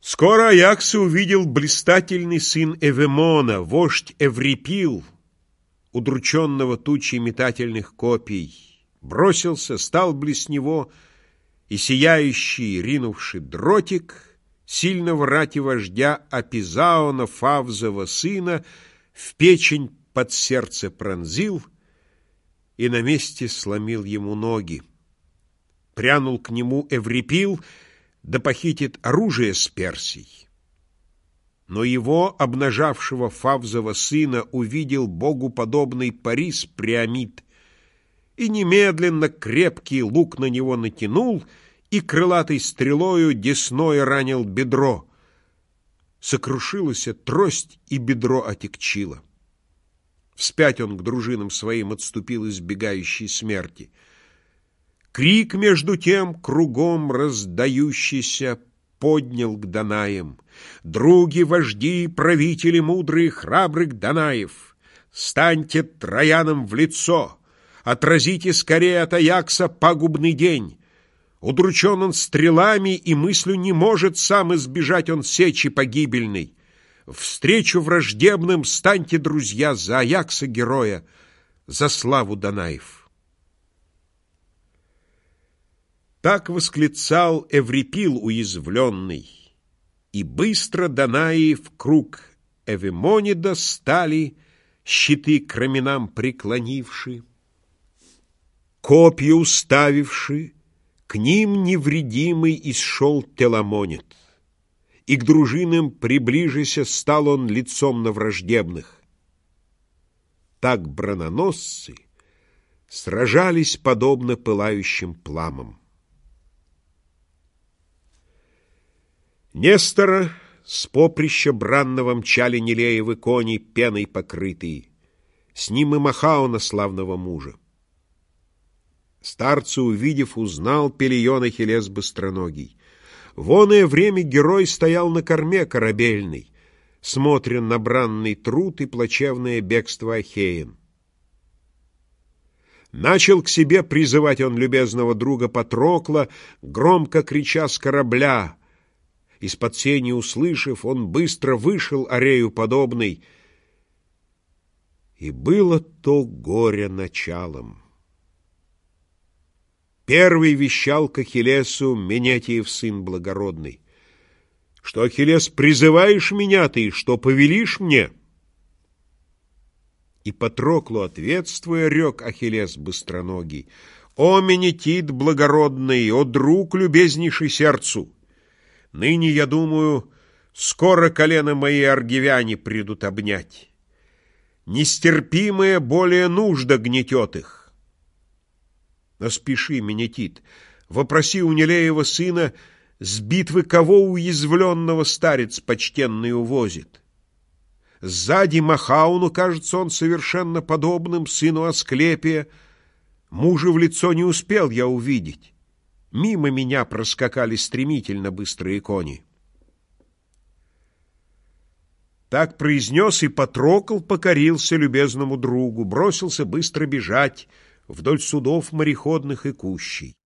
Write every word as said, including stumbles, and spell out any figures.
Скоро Аякса увидел блистательный сын Эвемона, вождь Эврипил, удрученного тучей метательных копий, бросился, стал близ него, и сияющий, ринувший дротик, сильно в рати вождя Апизаона, Фавзова сына, в печень под сердце пронзил и на месте сломил ему ноги. Прянул к нему Эврипил, да похитит оружие с Персий. Но его, обнажавшего Фавзова сына, увидел богу подобный Парис Приамид, и немедленно крепкий лук на него натянул и крылатой стрелою десной ранил бедро. Сокрушилась трость, и бедро отекчило. Вспять он к дружинам своим отступил избегающей смерти. Крик, между тем, кругом раздающийся, поднял к Данаям: «Други, вожди, правители мудрые, храбрых Данаев, станьте троянам в лицо, отразите скорее от Аякса пагубный день. Удручен он стрелами, и мыслью не может сам избежать он сечи погибельной. Встречу враждебным станьте, друзья, за Аякса героя, за славу Данаев». Так восклицал Эврипил уязвленный, и быстро Данаи в круг Эвемонида стали, щиты к раменам преклонивши, копья уставивши, к ним невредимый исшел Теламонид, и к дружинам приближися стал он лицом на враждебных. Так брононосцы сражались подобно пылающим пламам. Нестора с поприща бранного мчали Нелеевы кони, пеной покрытые, с ним и Махаона, славного мужа. Старца, увидев, узнал Пелион Ахиллес быстроногий. В оное время герой стоял на корме корабельной, смотрен на бранный труд и плачевное бегство Ахеен. Начал к себе призывать он любезного друга Патрокла, громко крича с корабля. Из-под сени услышав, он быстро вышел Арею подобный, и было то горе началом. Первый вещал к Ахиллесу Менетиев сын благородный: «Что, Ахиллес, призываешь меня ты, что повелишь мне?» И Патроклу ответствуя, рек Ахиллес быстроногий: «О, Менетит благородный, о, друг любезнейший сердцу! Ныне, я думаю, скоро колено мои аргивяне придут обнять. Нестерпимая более нужда гнетет их. Но спеши, Менетит, вопроси у Нелеева сына, с битвы кого уязвленного старец почтенный увозит. Сзади Махауну, кажется, он совершенно подобным сыну Асклепия. Мужа в лицо не успел я увидеть. Мимо меня проскакали стремительно быстрые кони». Так произнес, и Патрокл покорился любезному другу, бросился быстро бежать вдоль судов мореходных и кущей.